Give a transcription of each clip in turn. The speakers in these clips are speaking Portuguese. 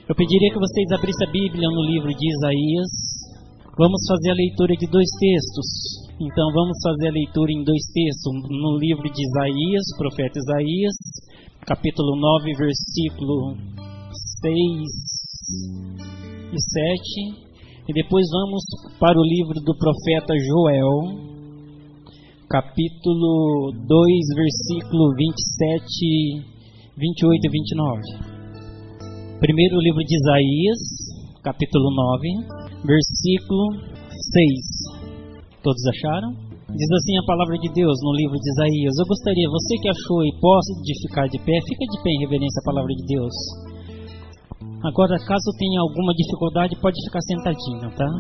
Eu pediria que vocês abrissem a Bíblia no livro de Isaías. Vamos fazer a leitura de 2 textos. Então vamos fazer a leitura em 2 textos. No livro de Isaías, profeta Isaías, capítulo 9, versículo 6 e 7. E depois vamos para o livro do profeta Joel, capítulo 2, versículo 27, 28 e 29. Primeiro o livro de Isaías, capítulo 9, versículo 6. Todos acharam? Diz assim a palavra de Deus no livro de Isaías. Eu gostaria, você que achou e pode ficar de pé, fica de pé em reverência à palavra de Deus. Agora, caso tenha alguma dificuldade, pode ficar sentadinho, tá?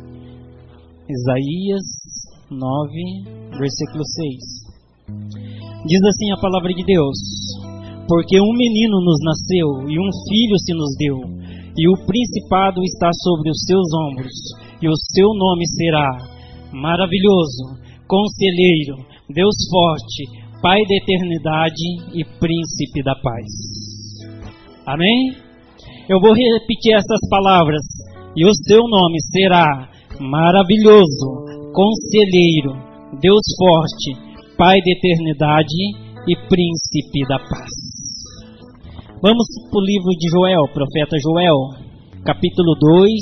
Isaías 9, versículo 6. Diz assim a palavra de Deus: porque um menino nos nasceu, e um filho se nos deu, e o principado está sobre os seus ombros, e o seu nome será Maravilhoso, Conselheiro, Deus Forte, Pai da Eternidade e Príncipe da Paz. Amém? Eu vou repetir essas palavras. E o seu nome será Maravilhoso, Conselheiro, Deus Forte, Pai da Eternidade e Príncipe da Paz. Vamos para o livro de Joel, profeta Joel, capítulo 2.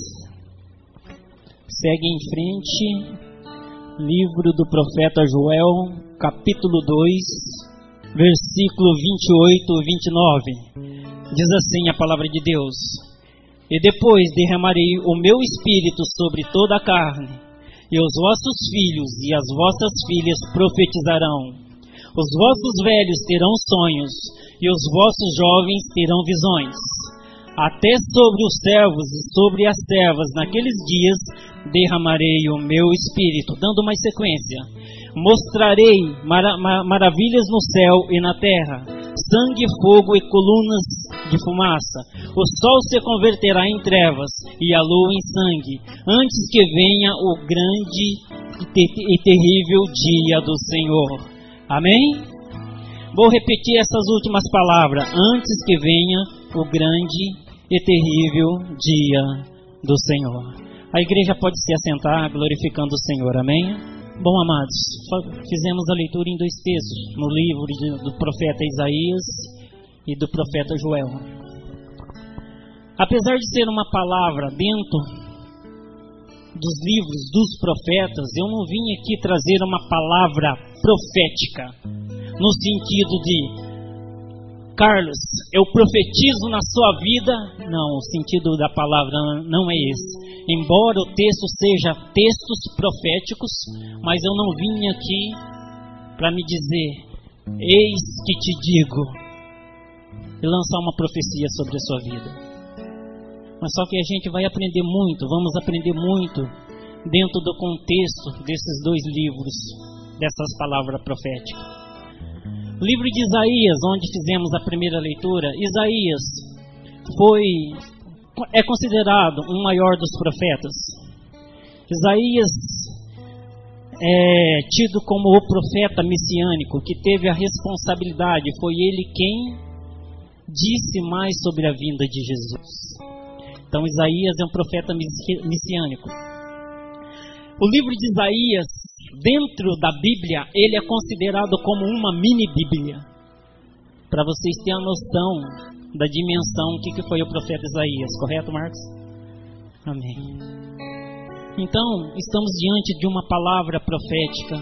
Segue em frente. Livro do profeta Joel, capítulo 2, versículo 28 e 29. Diz assim a palavra de Deus: e depois derramarei o meu espírito sobre toda a carne, e os vossos filhos e as vossas filhas profetizarão. Os vossos velhos terão sonhos, e os vossos jovens terão visões. Até sobre os servos e sobre as servas naqueles dias derramarei o meu espírito. Dando uma sequência: mostrarei maravilhas no céu e na terra, sangue, fogo e colunas de fumaça. O sol se converterá em trevas e a lua em sangue, antes que venha o grande e terrível dia do Senhor. Amém? Vou repetir essas últimas palavras. Antes que venha o grande e terrível dia do Senhor. A igreja pode se assentar glorificando o Senhor. Amém? Bom, amados, fizemos a leitura em 2 textos, no livro do profeta Isaías e do profeta Joel. Apesar de ser uma palavra dentro dos livros dos profetas, eu não vim aqui trazer uma palavra profética, no sentido de: Carlos, eu profetizo na sua vida. Não, o sentido da palavra não é esse. Embora o texto seja textos proféticos, mas eu não vim aqui para me dizer: eis que te digo, e lançar uma profecia sobre a sua vida. Mas só que a gente vai aprender muito, vamos aprender muito dentro do contexto desses 2 livros, dessas palavras proféticas. O livro de Isaías, onde fizemos a primeira leitura, Isaías é considerado o maior dos profetas. Isaías é tido como o profeta messiânico que teve a responsabilidade, foi ele quem disse mais sobre a vinda de Jesus. Então Isaías é um profeta messiânico. O livro de Isaías, dentro da Bíblia, ele é considerado como uma mini-Bíblia. Para vocês terem a noção da dimensão que foi o profeta Isaías. Correto, Marcos? Amém. Então, estamos diante de uma palavra profética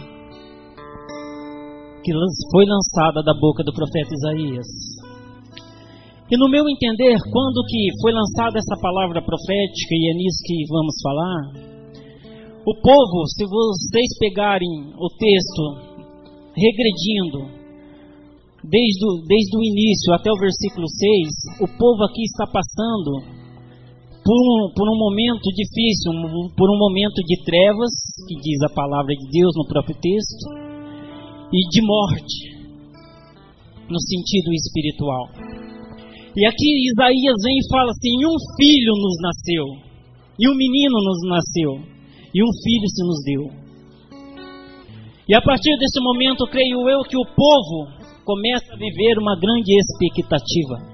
que foi lançada da boca do profeta Isaías. E no meu entender, quando que foi lançada essa palavra profética, e é nisso que vamos falar, o povo, se vocês pegarem o texto regredindo, desde o início até o versículo 6, o povo aqui está passando por um momento difícil, por um momento de trevas, que diz a palavra de Deus no próprio texto, e de morte, no sentido espiritual. E aqui Isaías vem e fala assim: um filho nos nasceu, e um menino nos nasceu, e um filho se nos deu. E a partir desse momento, creio eu, que o povo começa a viver uma grande expectativa.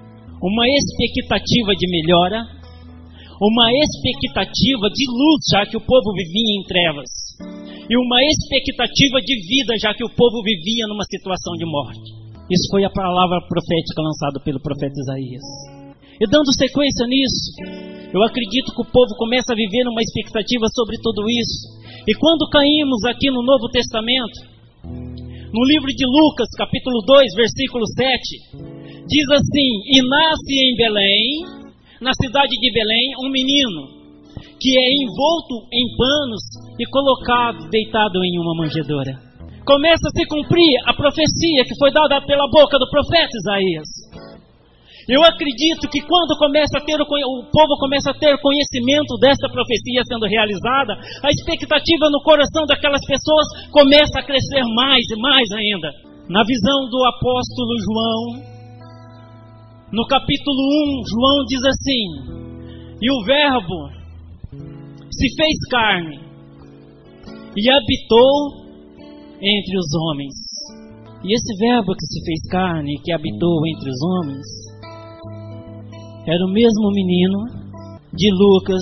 uma expectativa de melhora, uma expectativa de luz, já que o povo vivia em trevas, e uma expectativa de vida, já que o povo vivia numa situação de morte. Isso foi a palavra profética lançada pelo profeta Isaías. E dando sequência nisso, eu acredito que o povo começa a viver uma expectativa sobre tudo isso. E quando caímos aqui no Novo Testamento, no livro de Lucas, capítulo 2, versículo 7, diz assim: e nasce em Belém, na cidade de Belém, um menino, que é envolto em panos e colocado, deitado em uma manjedoura. Começa a se cumprir a profecia que foi dada pela boca do profeta Isaías. Eu acredito que quando o povo começa a ter conhecimento dessa profecia sendo realizada, a expectativa no coração daquelas pessoas começa a crescer mais e mais ainda. Na visão do apóstolo João, no capítulo 1, João diz assim: e o Verbo se fez carne e habitou entre os homens. E esse Verbo que se fez carne e que habitou entre os homens era o mesmo menino de Lucas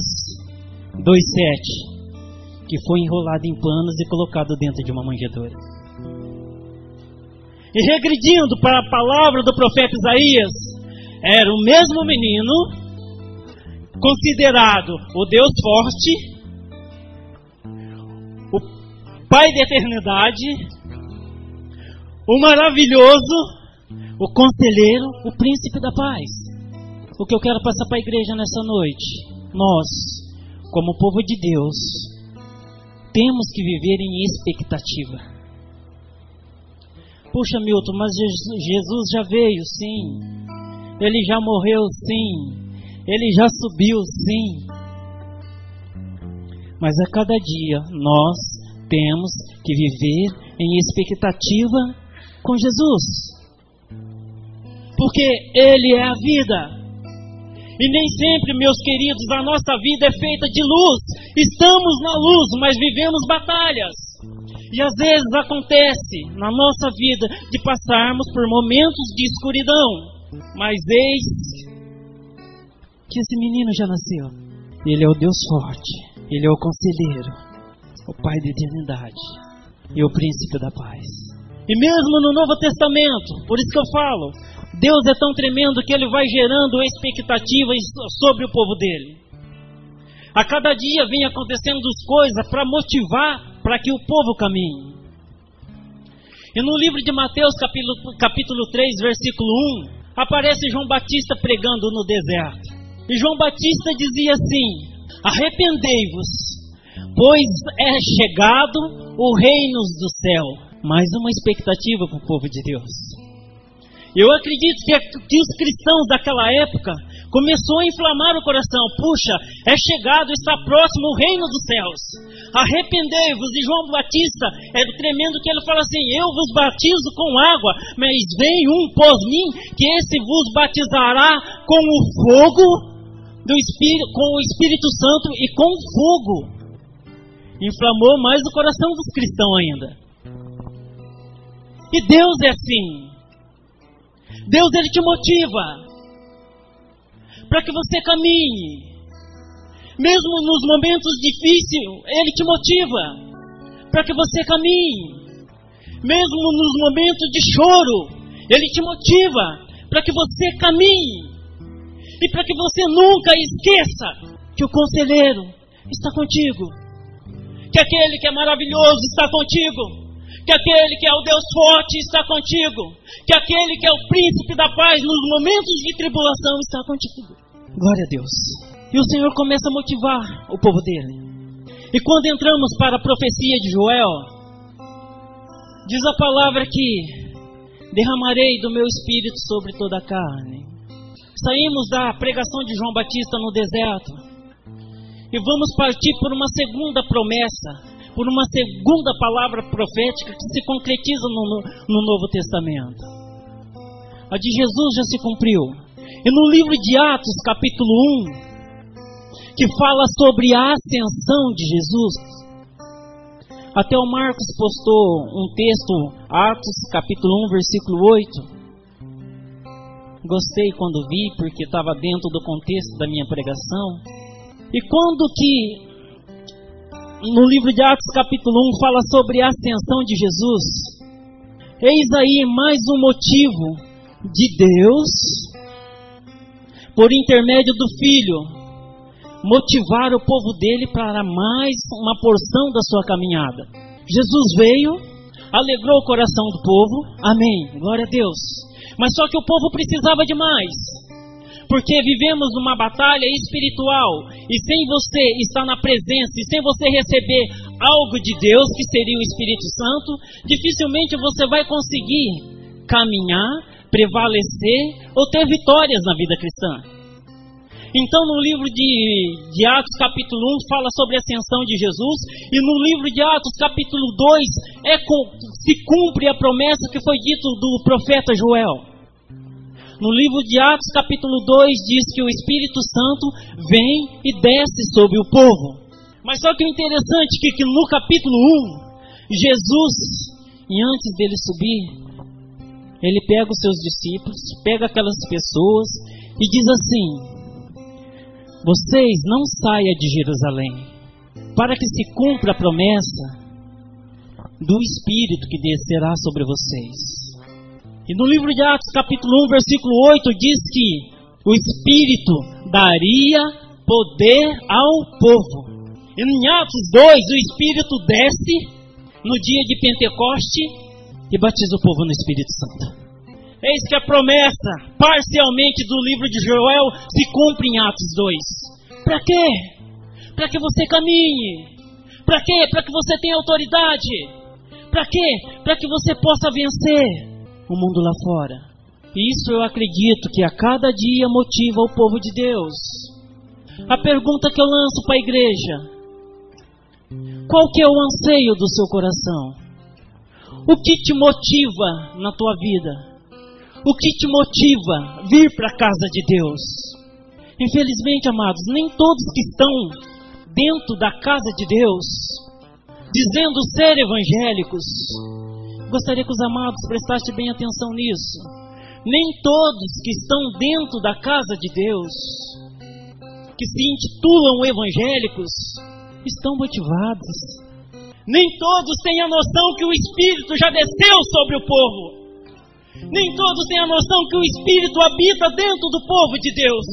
2,7, que foi enrolado em panos e colocado dentro de uma manjedoura. E regredindo para a palavra do profeta Isaías, era o mesmo menino, considerado o Deus forte, o Pai da eternidade, o maravilhoso, o conselheiro, o príncipe da paz. O que eu quero passar para a igreja nessa noite: nós, como povo de Deus, temos que viver em expectativa. Puxa, Milton, mas Jesus já veio, sim. Ele já morreu, sim. Ele já subiu, sim. Mas a cada dia nós temos que viver em expectativa com Jesus. Porque Ele é a vida. E nem sempre, meus queridos, a nossa vida é feita de luz. Estamos na luz, mas vivemos batalhas. E às vezes acontece na nossa vida de passarmos por momentos de escuridão. Mas eis que esse menino já nasceu. Ele é o Deus forte. Ele é o conselheiro, o Pai da eternidade e o príncipe da paz. E mesmo no Novo Testamento, por isso que eu falo, Deus é tão tremendo que Ele vai gerando expectativas sobre o povo dele. A cada dia vem acontecendo coisas para motivar, para que o povo caminhe. E no livro de Mateus, capítulo 3, versículo 1, aparece João Batista pregando no deserto. E João Batista dizia assim: arrependei-vos, pois é chegado o reino do céu. Mais uma expectativa para o povo de Deus. Eu acredito que os cristãos daquela época começou a inflamar o coração. Puxa, é chegado, está próximo o reino dos céus. Arrependei-vos. E João Batista é tremendo que ele fala assim: eu vos batizo com água, mas vem um pós mim, que esse vos batizará com o fogo do Espírito, com o Espírito Santo e com fogo. Inflamou mais o coração dos cristãos ainda. E Deus é assim. Deus, Ele te motiva para que você caminhe. Mesmo nos momentos difíceis, Ele te motiva para que você caminhe. Mesmo nos momentos de choro, Ele te motiva para que você caminhe. E para que você nunca esqueça que o conselheiro está contigo. Que aquele que é maravilhoso está contigo. Que aquele que é o Deus forte está contigo. Que aquele que é o príncipe da paz nos momentos de tribulação está contigo. Glória a Deus. E o Senhor começa a motivar o povo dele. E quando entramos para a profecia de Joel, diz a palavra que derramarei do meu espírito sobre toda a carne. Saímos da pregação de João Batista no deserto e vamos partir por uma segunda promessa, por uma segunda palavra profética que se concretiza no Novo Testamento. A de Jesus já se cumpriu. E no livro de Atos, capítulo 1, que fala sobre a ascensão de Jesus, até o Marcos postou um texto, Atos, capítulo 1, versículo 8, Gostei quando vi, porque estava dentro do contexto da minha pregação. E quando que no livro de Atos capítulo 1 fala sobre a ascensão de Jesus, eis aí mais um motivo de Deus, por intermédio do Filho, motivar o povo dele para mais uma porção da sua caminhada. Jesus veio, alegrou o coração do povo, amém, glória a Deus. Mas só que o povo precisava de mais, porque vivemos numa batalha espiritual, e sem você estar na presença, e sem você receber algo de Deus, que seria o Espírito Santo, dificilmente você vai conseguir caminhar, prevalecer ou ter vitórias na vida cristã. Então no livro de Atos capítulo 1 fala sobre a ascensão de Jesus, e no livro de Atos capítulo 2 se cumpre a promessa que foi dita do profeta Joel. No livro de Atos capítulo 2 diz que o Espírito Santo vem e desce sobre o povo. Mas só que o interessante é que no capítulo 1, Jesus, e antes dele subir, ele pega os seus discípulos, pega aquelas pessoas e diz assim: vocês não saiam de Jerusalém, para que se cumpra a promessa do Espírito que descerá sobre vocês. E no livro de Atos capítulo 1, versículo 8, diz que o Espírito daria poder ao povo. E em Atos 2, o Espírito desce no dia de Pentecoste e batiza o povo no Espírito Santo. Eis que a promessa, parcialmente do livro de Joel, se cumpre em Atos 2. Para quê? Para que você caminhe. Para quê? Para que você tenha autoridade. Para quê? Para que você possa vencer o mundo lá fora. E isso eu acredito que a cada dia motiva o povo de Deus. A pergunta que eu lanço para a igreja: qual que é o anseio do seu coração? O que te motiva na tua vida? O que te motiva a vir para a casa de Deus? Infelizmente, amados, nem todos que estão dentro da casa de Deus, dizendo ser evangélicos, gostaria que os amados prestassem bem atenção nisso. Nem todos que estão dentro da casa de Deus, que se intitulam evangélicos, estão motivados. Nem todos têm a noção que o Espírito já desceu sobre o povo. Nem todos têm a noção que o Espírito habita dentro do povo de Deus.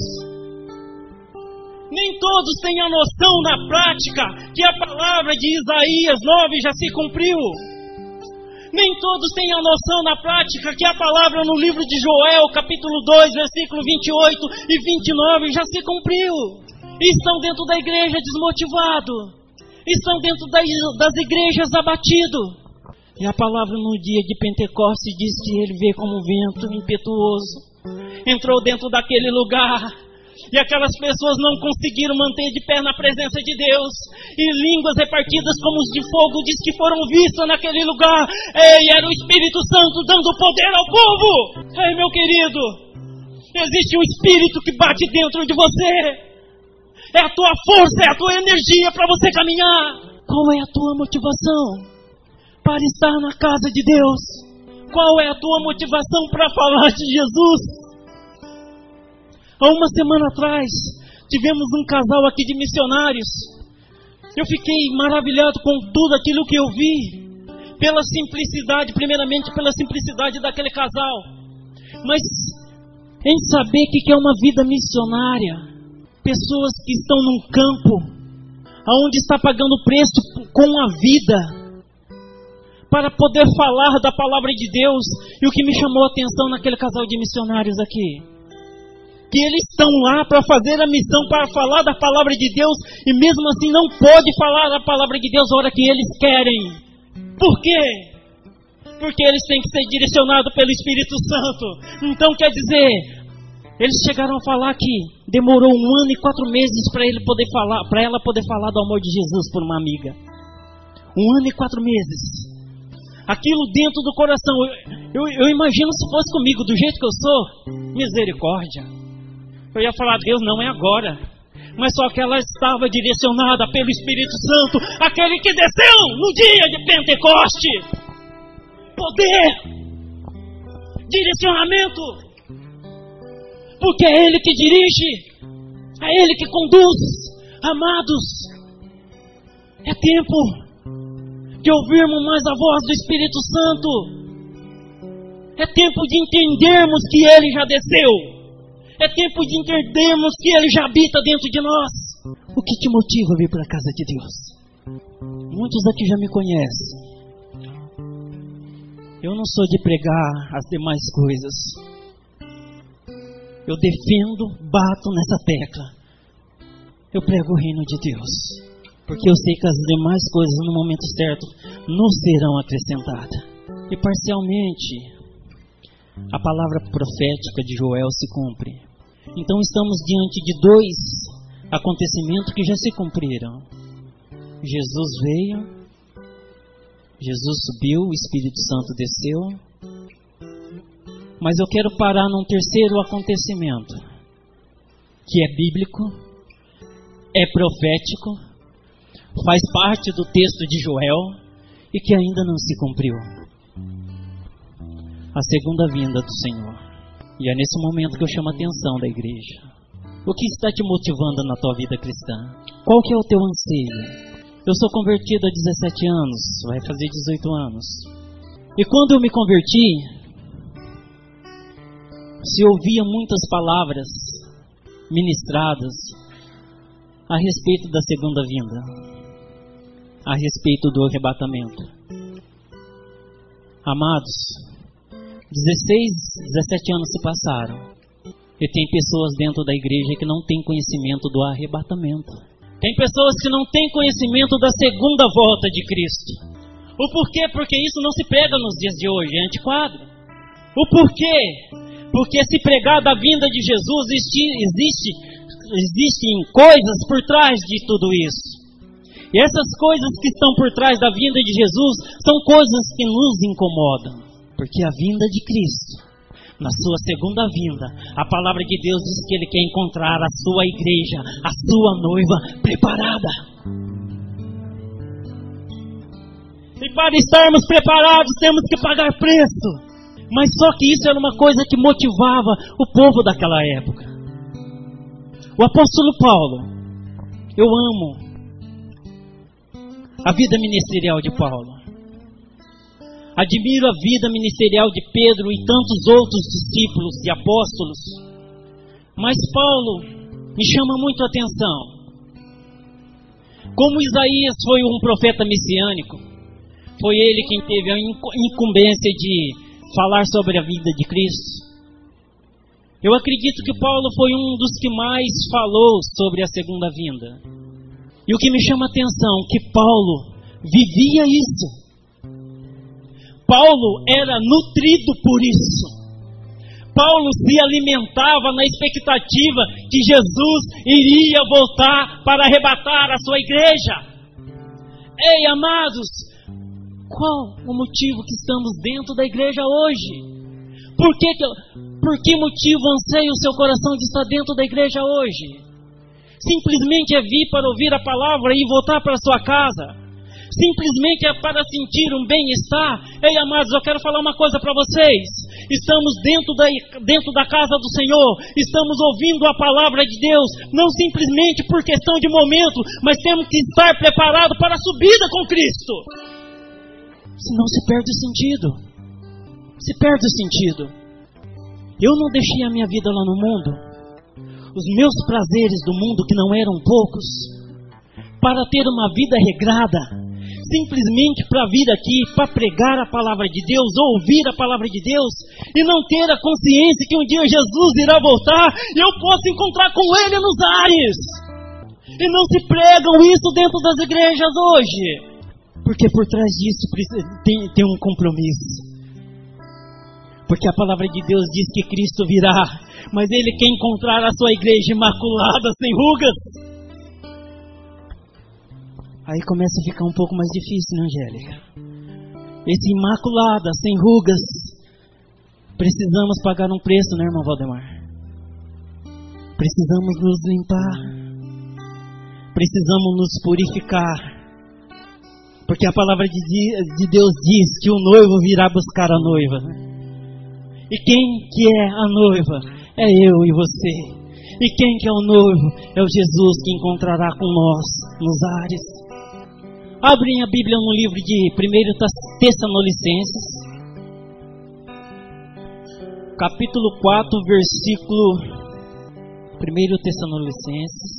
Nem todos têm a noção na prática que a palavra de Isaías 9 já se cumpriu. Nem todos têm a noção na prática que a palavra no livro de Joel, capítulo 2, versículo 28 e 29 já se cumpriu. E estão dentro da igreja desmotivados. Estão dentro das igrejas abatidos. E a palavra no dia de Pentecostes diz que ele veio como um vento impetuoso. Entrou dentro daquele lugar. E aquelas pessoas não conseguiram manter de pé na presença de Deus. E línguas repartidas como os de fogo diz que foram vistas naquele lugar. Ei, era o Espírito Santo dando poder ao povo. Ei, meu querido, existe um Espírito que bate dentro de você. É a tua força, é a tua energia para você caminhar. Qual é a tua motivação para estar na casa de Deus? Qual é a tua motivação para falar de Jesus? Há uma semana atrás, tivemos um casal aqui de missionários. Eu fiquei maravilhado com tudo aquilo que eu vi. Pela simplicidade, primeiramente pela simplicidade daquele casal. Mas em saber que é uma vida missionária. Pessoas que estão num campo, onde está pagando preço com a vida, para poder falar da palavra de Deus. E o que me chamou a atenção naquele casal de missionários aqui, que eles estão lá para fazer a missão, para falar da palavra de Deus, e mesmo assim não pode falar da palavra de Deus a hora que eles querem. Por quê? Porque eles têm que ser direcionados pelo Espírito Santo. Então quer dizer, eles chegaram a falar que demorou 1 ano e 4 meses para ela poder falar do amor de Jesus por uma amiga. 1 ano e 4 meses. Aquilo dentro do coração. Eu imagino se fosse comigo, do jeito que eu sou, misericórdia. Eu ia falar, Deus, não é agora. Mas só que ela estava direcionada pelo Espírito Santo, aquele que desceu no dia de Pentecoste. Poder, direcionamento. porque é Ele que dirige, é Ele que conduz. Amados, é tempo de ouvirmos mais a voz do Espírito Santo. É tempo de entendermos que Ele já desceu. É tempo de entendermos que Ele já habita dentro de nós. O que te motiva a vir para a casa de Deus? Muitos aqui já me conhecem. Eu não sou de pregar as demais coisas. Eu defendo, bato nessa tecla. Eu prego o reino de Deus, porque eu sei que as demais coisas no momento certo nos serão acrescentadas. E parcialmente, a palavra profética de Joel se cumpre. Então estamos diante de dois acontecimentos que já se cumpriram. Jesus veio, Jesus subiu, o Espírito Santo desceu. Mas eu quero parar num terceiro acontecimento, que é bíblico, é profético, faz parte do texto de Joel e que ainda não se cumpriu. A segunda vinda do Senhor. E é nesse momento que eu chamo a atenção da igreja. O que está te motivando na tua vida cristã? Qual que é o teu anseio? Eu sou convertido há 17 anos, vai fazer 18 anos. E quando eu me converti, se ouvia muitas palavras ministradas a respeito da segunda vinda, a respeito do arrebatamento. Amados, 17 anos se passaram e tem pessoas dentro da igreja que não têm conhecimento do arrebatamento. Tem pessoas que não têm conhecimento da segunda volta de Cristo. O porquê? Porque isso não se prega nos dias de hoje, é antiquado. O porquê? Porque se pregar da vinda de Jesus, existem coisas por trás de tudo isso. E essas coisas que estão por trás da vinda de Jesus são coisas que nos incomodam. Porque a vinda de Cristo, na sua segunda vinda, a palavra de Deus diz que Ele quer encontrar a sua igreja, a sua noiva preparada. E para estarmos preparados temos que pagar preço. Mas só que isso era uma coisa que motivava o povo daquela época. O apóstolo Paulo, eu amo a vida ministerial de Paulo. Admiro a vida ministerial de Pedro e tantos outros discípulos e apóstolos. Mas Paulo me chama muito a atenção. Como Isaías foi um profeta messiânico, foi ele quem teve a incumbência de falar sobre a vida de Cristo. Eu acredito que Paulo foi um dos que mais falou sobre a segunda vinda. E o que me chama a atenção é que Paulo vivia isso. Paulo era nutrido por isso. Paulo se alimentava na expectativa que Jesus iria voltar para arrebatar a sua igreja. Ei, amados, qual o motivo que estamos dentro da igreja hoje? Por que motivo anseia o seu coração de estar dentro da igreja hoje? Simplesmente é vir para ouvir a palavra e voltar para a sua casa? Simplesmente é para sentir um bem-estar? Ei, amados, eu quero falar uma coisa para vocês. Estamos dentro da casa do Senhor, estamos ouvindo a palavra de Deus, não simplesmente por questão de momento, mas temos que estar preparados para a subida com Cristo. Senão se perde o sentido. Se perde o sentido. Eu não deixei a minha vida lá no mundo, os meus prazeres do mundo, que não eram poucos, para ter uma vida regrada, simplesmente para vir aqui, para pregar a palavra de Deus, ouvir a palavra de Deus, e não ter a consciência que um dia Jesus irá voltar e eu posso encontrar com Ele nos ares. E não se pregam isso dentro das igrejas hoje, porque por trás disso tem um compromisso. Porque a palavra de Deus diz que Cristo virá, mas Ele quer encontrar a sua igreja imaculada, sem rugas. Aí começa a ficar um pouco mais difícil, né, Angélica? Esse imaculada, sem rugas, precisamos pagar um preço, né, irmão Valdemar? Precisamos nos limpar, precisamos nos purificar, porque a palavra de Deus diz que o noivo virá buscar a noiva, né? E quem que é a noiva? é eu e você. E quem que é o noivo? É o Jesus que encontrará com nós nos ares. Abrem a Bíblia no livro de 1 Tessalonicenses, capítulo 4, versículo 1 Tessalonicenses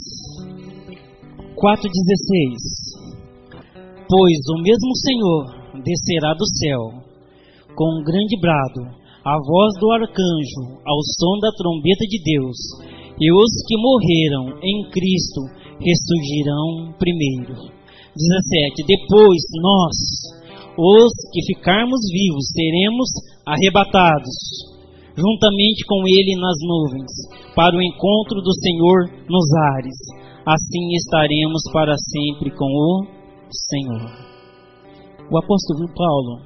4,16. Pois o mesmo Senhor descerá do céu com um grande brado, a voz do arcanjo, ao som da trombeta de Deus, e os que morreram em Cristo ressurgirão primeiro. 17. Depois nós, os que ficarmos vivos, seremos arrebatados juntamente com Ele nas nuvens, para o encontro do Senhor nos ares. Assim estaremos para sempre com o Senhor. O apóstolo Paulo,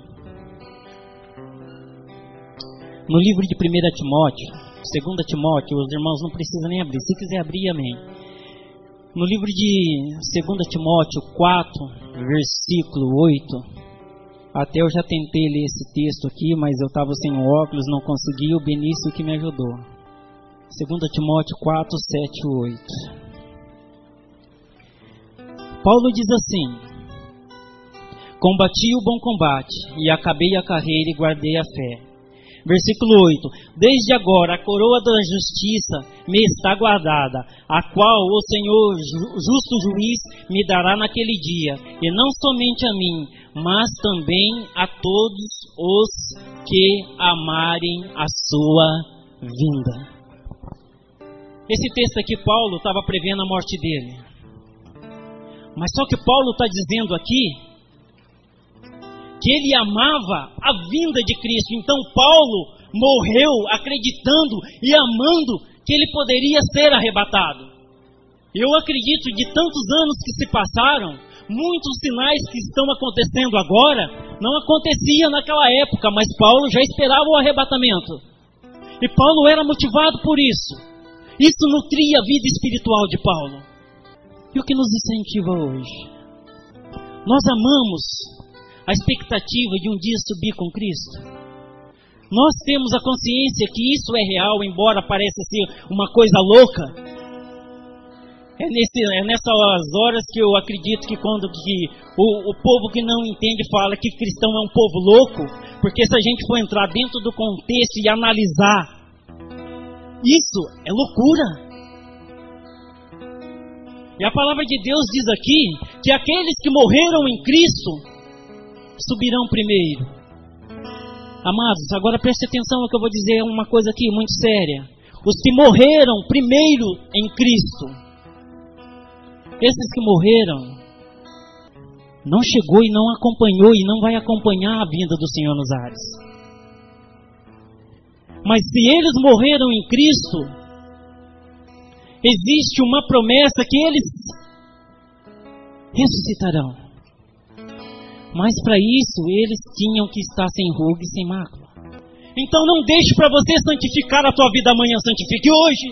no livro de 1 Timóteo, 2 Timóteo, os irmãos não precisam nem abrir, se quiser abrir, amém. No livro de 2 Timóteo 4, versículo 8, até eu já tentei ler esse texto aqui, mas eu estava sem óculos, não consegui, o Benício que me ajudou. 2 Timóteo 4, 7, 8. Paulo diz assim: combati o bom combate, e acabei a carreira e guardei a fé. Versículo 8. Desde agora a coroa da justiça me está guardada, a qual o Senhor, justo juiz, me dará naquele dia, e não somente a mim, mas também a todos os que amarem a sua vinda. Esse texto aqui, Paulo estava prevendo a morte dele. Mas só que Paulo está dizendo aqui que ele amava a vinda de Cristo. Então Paulo morreu acreditando e amando que ele poderia ser arrebatado. Eu acredito, de tantos anos que se passaram, muitos sinais que estão acontecendo agora não aconteciam naquela época, mas Paulo já esperava o arrebatamento. E Paulo era motivado por isso. Isso nutria a vida espiritual de Paulo. E o que nos incentiva hoje? Nós amamos a expectativa de um dia subir com Cristo. Nós temos a consciência que isso é real, embora pareça ser uma coisa louca. É nessas horas que eu acredito que quando o povo que não entende fala que cristão é um povo louco, porque se a gente for entrar dentro do contexto e analisar, isso é loucura. E a palavra de Deus diz aqui que aqueles que morreram em Cristo subirão primeiro. Amados, agora preste atenção no que eu vou dizer, uma coisa aqui muito séria. Os que morreram primeiro em Cristo, esses que morreram, não chegou e não acompanhou e não vai acompanhar a vinda do Senhor nos ares. Mas se eles morreram em Cristo, existe uma promessa que eles ressuscitarão. Mas para isso, eles tinham que estar sem ruga e sem mácula. Então não deixe para você santificar a tua vida amanhã, santifique hoje.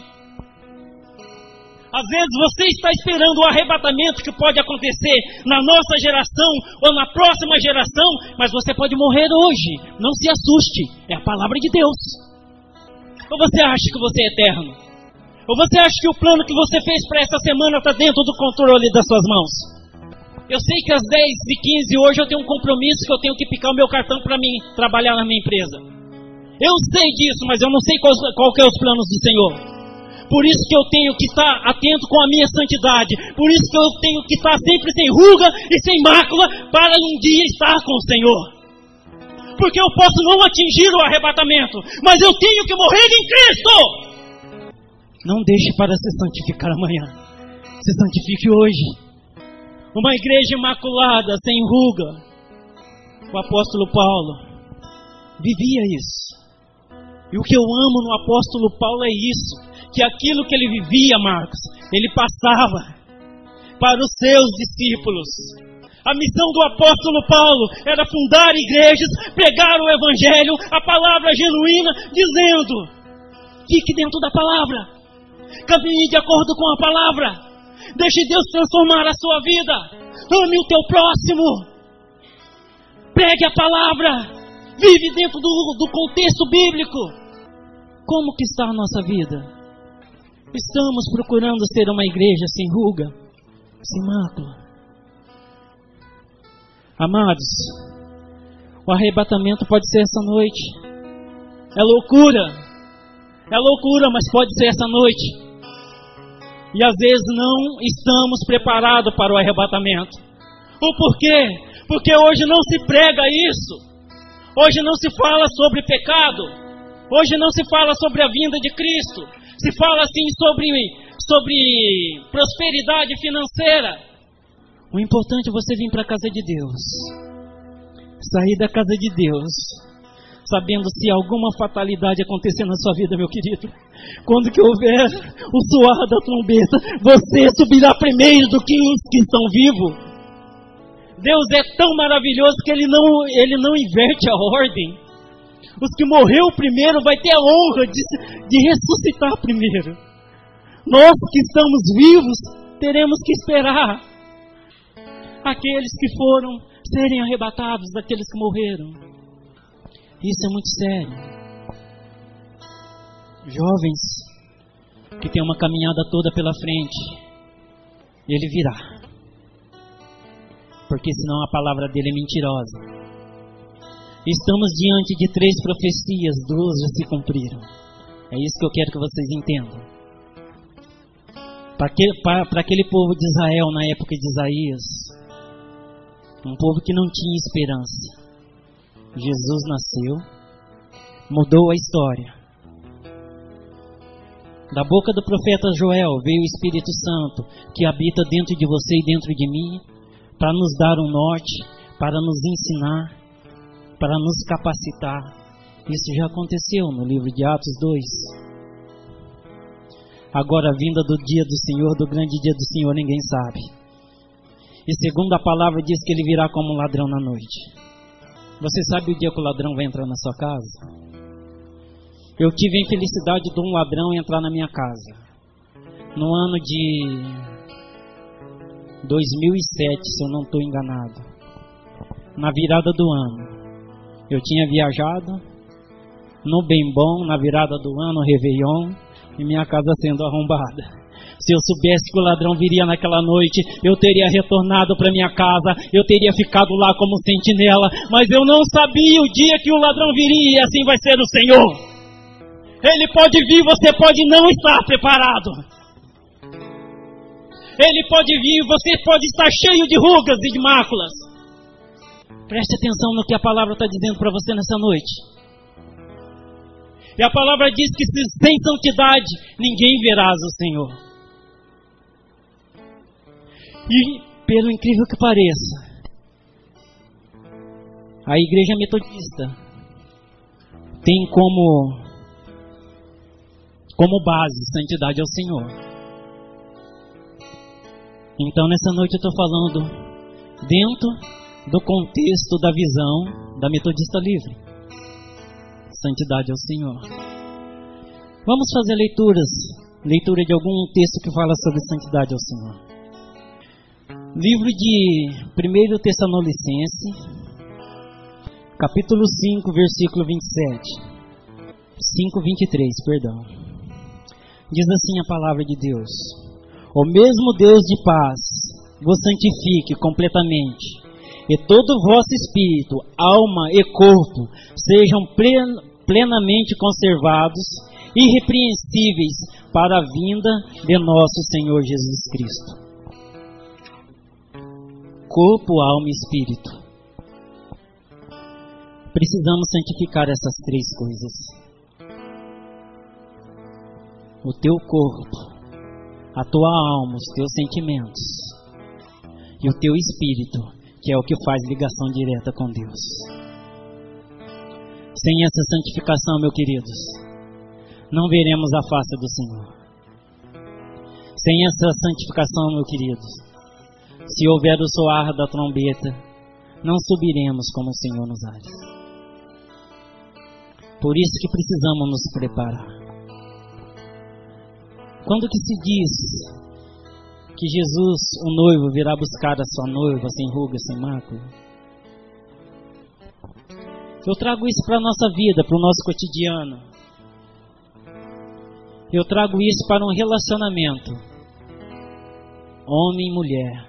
Às vezes você está esperando o arrebatamento que pode acontecer na nossa geração ou na próxima geração, mas você pode morrer hoje. Não se assuste, é a palavra de Deus. Ou você acha que você é eterno? Ou você acha que o plano que você fez para essa semana está dentro do controle das suas mãos? Eu sei que às 10h15 hoje eu tenho um compromisso que eu tenho que picar o meu cartão para mim trabalhar na minha empresa. Eu sei disso, mas eu não sei qual que é os planos do Senhor. Por isso que eu tenho que estar atento com a minha santidade. Por isso que eu tenho que estar sempre sem ruga e sem mácula para um dia estar com o Senhor. Porque eu posso não atingir o arrebatamento, mas eu tenho que morrer em Cristo. Não deixe para se santificar amanhã. Se santifique hoje. Uma igreja imaculada, sem ruga. O apóstolo Paulo vivia isso. E o que eu amo no apóstolo Paulo é isso. Que aquilo que ele vivia, Marcos, ele passava para os seus discípulos. A missão do apóstolo Paulo era fundar igrejas, pregar o evangelho, a palavra genuína, dizendo: fique dentro da palavra. Caminhe de acordo com a palavra. Deixe Deus transformar a sua vida. Ame o teu próximo. Pregue a palavra. Vive dentro do contexto bíblico. Como que está a nossa vida? Estamos procurando ser uma igreja sem ruga, sem mácula. Amados, o arrebatamento pode ser essa noite. É loucura, mas pode ser essa noite. E às vezes não estamos preparados para o arrebatamento. O porquê? Porque hoje não se prega isso. Hoje não se fala sobre pecado. Hoje não se fala sobre a vinda de Cristo. Se fala assim sobre prosperidade financeira. O importante é você vir para a casa de Deus. Sair da casa de Deus, sabendo se alguma fatalidade acontecer na sua vida, meu querido. Quando que houver o soar da trombeta, você subirá primeiro do que os que estão vivos. Deus é tão maravilhoso que Ele não inverte a ordem. Os que morreu primeiro vai ter a honra de ressuscitar primeiro. Nós que estamos vivos teremos que esperar aqueles que foram serem arrebatados daqueles que morreram. Isso é muito sério. Jovens que têm uma caminhada toda pela frente, Ele virá. Porque senão a palavra dele é mentirosa. Estamos diante de 3 profecias, 2 já se cumpriram. É isso que eu quero que vocês entendam. Para aquele povo de Israel na época de Isaías, um povo que não tinha esperança, Jesus nasceu, mudou a história. Da boca do profeta Joel veio o Espírito Santo, que habita dentro de você e dentro de mim, para nos dar um norte, para nos ensinar, para nos capacitar. Isso já aconteceu no livro de Atos 2. Agora a vinda do dia do Senhor, do grande dia do Senhor, ninguém sabe. E segundo a palavra diz que Ele virá como um ladrão na noite. Você sabe o dia que o ladrão vai entrar na sua casa? Eu tive a infelicidade de um ladrão entrar na minha casa. No ano de 2007, se eu não estou enganado. Na virada do ano. Eu tinha viajado no bem bom, na virada do ano, Réveillon, e minha casa sendo arrombada. Se eu soubesse que o ladrão viria naquela noite, eu teria retornado para minha casa, eu teria ficado lá como sentinela, mas eu não sabia o dia que o ladrão viria, e assim vai ser o Senhor. Ele pode vir, você pode não estar preparado. Ele pode vir, você pode estar cheio de rugas e de máculas. Preste atenção no que a palavra está dizendo para você nessa noite. E a palavra diz que sem santidade ninguém verás o Senhor. E, pelo incrível que pareça, a igreja metodista tem como base santidade ao Senhor. Então nessa noite eu estou falando dentro do contexto da visão da Metodista Livre. Santidade ao Senhor. Vamos fazer leitura de algum texto que fala sobre santidade ao Senhor. Livro de 1 Tessalonicenses, capítulo 5, versículo 27. 5:23, perdão. Diz assim a palavra de Deus: o mesmo Deus de paz vos santifique completamente, e todo o vosso espírito, alma e corpo sejam plenamente conservados, irrepreensíveis para a vinda de nosso Senhor Jesus Cristo. Corpo, alma e espírito. Precisamos santificar essas 3 coisas. O teu corpo, a tua alma, os teus sentimentos e o teu espírito, que é o que faz ligação direta com Deus. Sem essa santificação, meus queridos, não veremos a face do Senhor. Sem essa santificação, meus queridos, se houver o soar da trombeta, não subiremos como o Senhor nos ares. Por isso que precisamos nos preparar. Quando que se diz que Jesus, o noivo, virá buscar a sua noiva sem ruga, sem mácula? Eu trago isso para a nossa vida, para o nosso cotidiano. Eu trago isso para um relacionamento. Homem e mulher.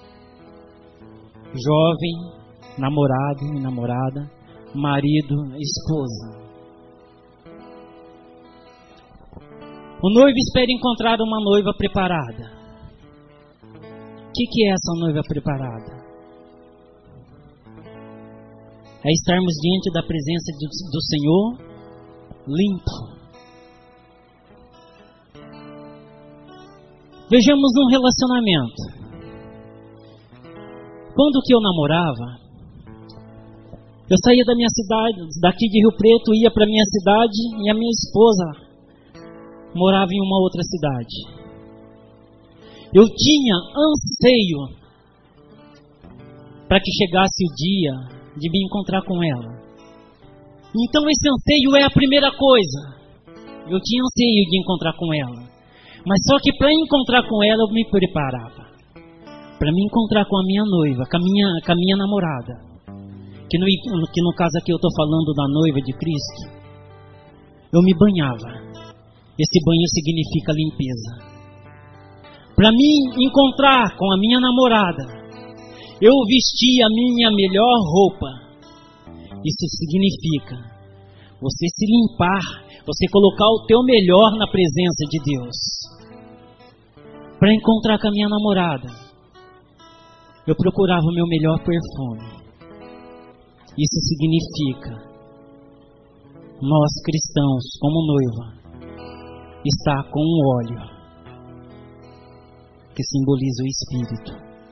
Jovem, namorado e namorada. Marido, esposa. O noivo espera encontrar uma noiva preparada. O que é essa noiva preparada? É estarmos diante da presença do Senhor limpo. Vejamos um relacionamento. Quando que eu namorava, eu saía da minha cidade, daqui de Rio Preto, ia para minha cidade e a minha esposa morava em uma outra cidade. Eu tinha anseio para que chegasse o dia de me encontrar com ela. Então esse anseio é a primeira coisa. Eu tinha anseio de encontrar com ela. Mas só que para encontrar com ela eu me preparava. Para me encontrar com a minha noiva, com a minha namorada. Que no caso aqui eu estou falando da noiva de Cristo. Eu me banhava. Esse banho significa limpeza. Para me encontrar com a minha namorada, eu vesti a minha melhor roupa. Isso significa você se limpar, você colocar o teu melhor na presença de Deus. Para encontrar com a minha namorada, eu procurava o meu melhor perfume. Isso significa nós cristãos, como noiva, está com um óleo que simboliza o Espírito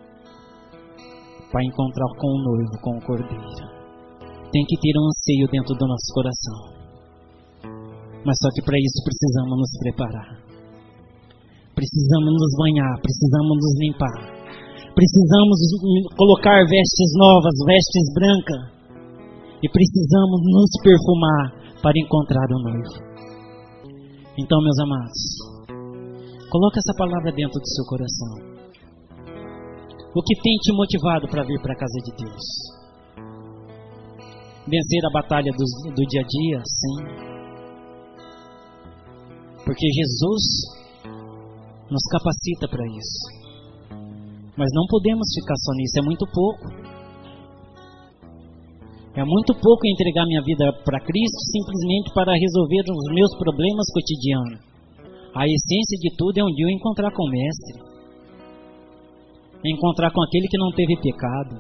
para encontrar com o noivo, com o Cordeiro. Tem que ter um anseio dentro do nosso coração, mas só que para isso precisamos nos preparar, precisamos nos banhar, precisamos nos limpar, precisamos colocar vestes novas, vestes brancas, e precisamos nos perfumar para encontrar o noivo. Então, meus amados, coloque essa palavra dentro do seu coração. O que tem te motivado para vir para a casa de Deus? Vencer a batalha do dia a dia? Sim. Porque Jesus nos capacita para isso. Mas não podemos ficar só nisso, é muito pouco. É muito pouco entregar minha vida para Cristo simplesmente para resolver os meus problemas cotidianos. A essência de tudo é um dia eu encontrar com o Mestre. Encontrar com aquele que não teve pecado.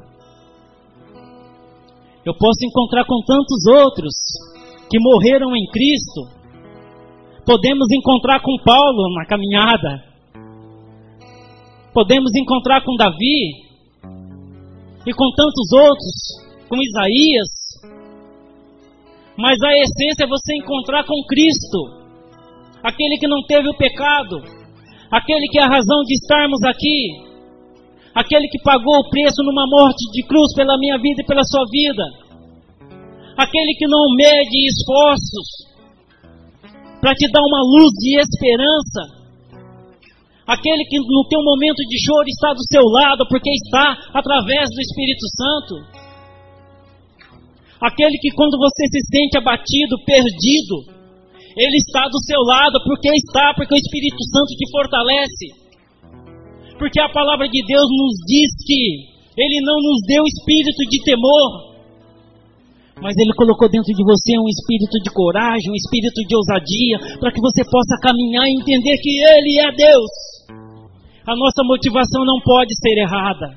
Eu posso encontrar com tantos outros que morreram em Cristo. Podemos encontrar com Paulo na caminhada. Podemos encontrar com Davi. E com tantos outros. Com Isaías, mas a essência é você encontrar com Cristo, aquele que não teve o pecado, aquele que é a razão de estarmos aqui, aquele que pagou o preço numa morte de cruz pela minha vida e pela sua vida, aquele que não mede esforços para te dar uma luz de esperança, aquele que no teu momento de choro está do seu lado porque está através do Espírito Santo. Aquele que quando você se sente abatido, perdido, Ele está do seu lado, porque o Espírito Santo te fortalece. Porque a palavra de Deus nos diz que Ele não nos deu espírito de temor, mas Ele colocou dentro de você um espírito de coragem, um espírito de ousadia, para que você possa caminhar e entender que Ele é Deus. A nossa motivação não pode ser errada.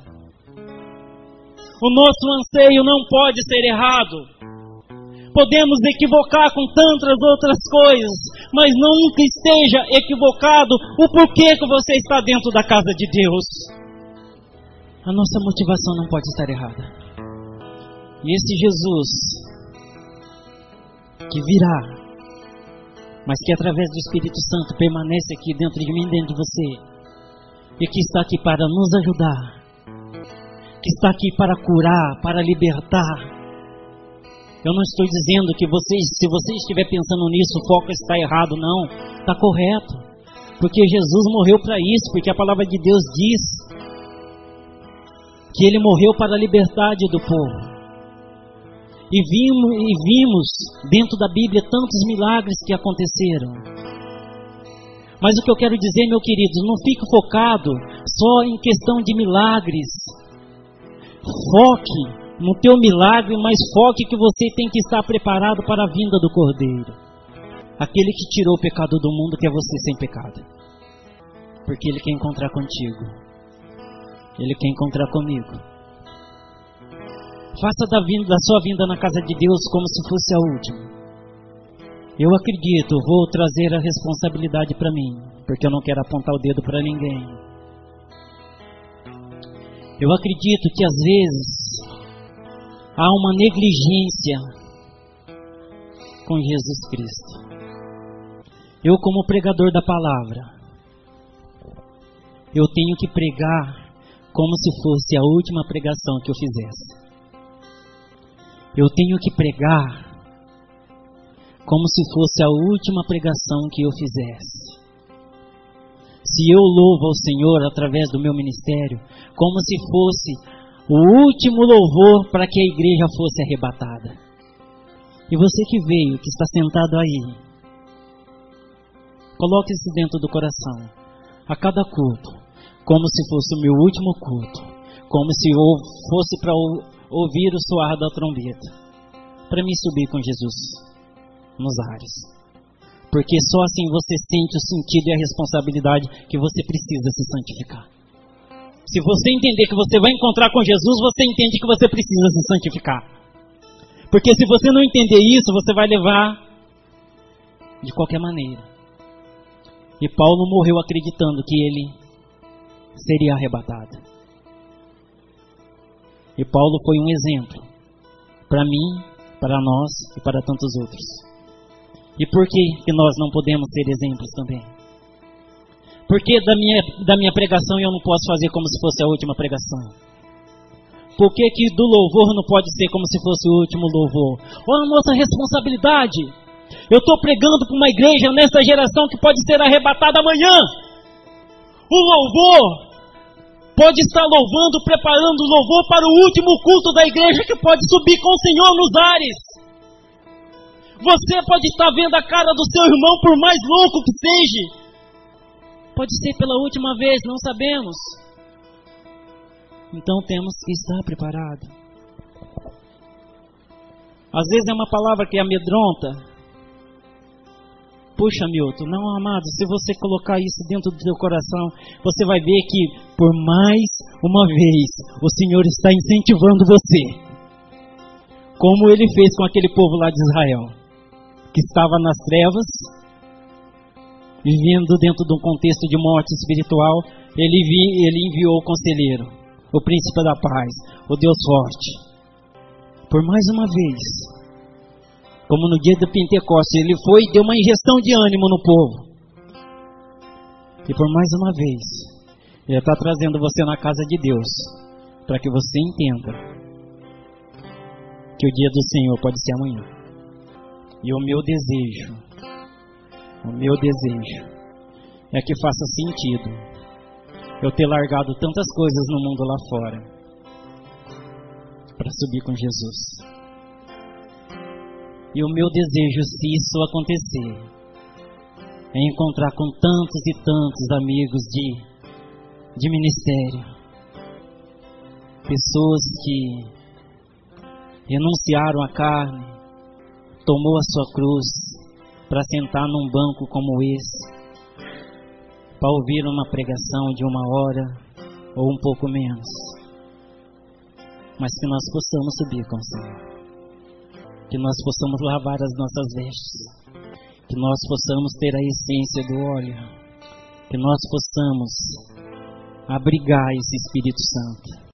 O nosso anseio não pode ser errado. Podemos equivocar com tantas outras coisas, mas nunca esteja equivocado o porquê que você está dentro da casa de Deus. A nossa motivação não pode estar errada. E esse Jesus que virá, mas que através do Espírito Santo permanece aqui dentro de mim, dentro de você, e que está aqui para nos ajudar, que está aqui para curar, para libertar. Eu não estou dizendo que se você estiver pensando nisso, o foco está errado, não. Está correto. Porque Jesus morreu para isso, porque a palavra de Deus diz que Ele morreu para a liberdade do povo. E vimos dentro da Bíblia tantos milagres que aconteceram. Mas o que eu quero dizer, meu querido, não fique focado só em questão de milagres. Foque no teu milagre, mas foque que você tem que estar preparado para a vinda do Cordeiro. Aquele que tirou o pecado do mundo, que é você sem pecado. Porque Ele quer encontrar contigo. Ele quer encontrar comigo. Faça da sua vinda na casa de Deus como se fosse a última. Eu acredito, vou trazer a responsabilidade para mim, porque eu não quero apontar o dedo para ninguém. Eu acredito que às vezes há uma negligência com Jesus Cristo. Eu, como pregador da palavra, eu tenho que pregar como se fosse a última pregação que eu fizesse. Eu tenho que pregar como se fosse a última pregação que eu fizesse. Se eu louvo ao Senhor através do meu ministério, como se fosse o último louvor para que a igreja fosse arrebatada. E você que veio, que está sentado aí, coloque isso dentro do coração. A cada culto, como se fosse o meu último culto, como se eu fosse para ouvir o soar da trombeta, para me subir com Jesus nos ares. Porque só assim você sente o sentido e a responsabilidade que você precisa se santificar. Se você entender que você vai encontrar com Jesus, você entende que você precisa se santificar. Porque se você não entender isso, você vai levar de qualquer maneira. E Paulo morreu acreditando que ele seria arrebatado. E Paulo foi um exemplo para mim, para nós e para tantos outros. E por que nós não podemos ser exemplos também? Por que da minha pregação eu não posso fazer como se fosse a última pregação? Por que do louvor não pode ser como se fosse o último louvor? Olha a nossa responsabilidade. Eu estou pregando para uma igreja nessa geração que pode ser arrebatada amanhã. O louvor pode estar louvando, preparando o louvor para o último culto da igreja que pode subir com o Senhor nos ares. Você pode estar vendo a cara do seu irmão, por mais louco que seja. Pode ser pela última vez, não sabemos. Então temos que estar preparados. Às vezes é uma palavra que amedronta. Puxa, Milton, não, amado, se você colocar isso dentro do seu coração, você vai ver que, por mais uma vez, o Senhor está incentivando você. Como Ele fez com aquele povo lá de Israel, que estava nas trevas, vivendo dentro de um contexto de morte espiritual. Ele enviou o conselheiro, o príncipe da paz, o Deus forte. Por mais uma vez, como no dia do Pentecostes, Ele foi e deu uma injeção de ânimo no povo. E por mais uma vez, Ele está trazendo você na casa de Deus, para que você entenda que o dia do Senhor pode ser amanhã. E o meu desejo é que faça sentido eu ter largado tantas coisas no mundo lá fora para subir com Jesus. E o meu desejo, se isso acontecer, é encontrar com tantos e tantos amigos de ministério, pessoas que renunciaram à carne, tomou a sua cruz para sentar num banco como esse, para ouvir uma pregação de 1 hora ou um pouco menos, mas que nós possamos subir com o Senhor, que nós possamos lavar as nossas vestes, que nós possamos ter a essência do óleo, que nós possamos abrigar esse Espírito Santo.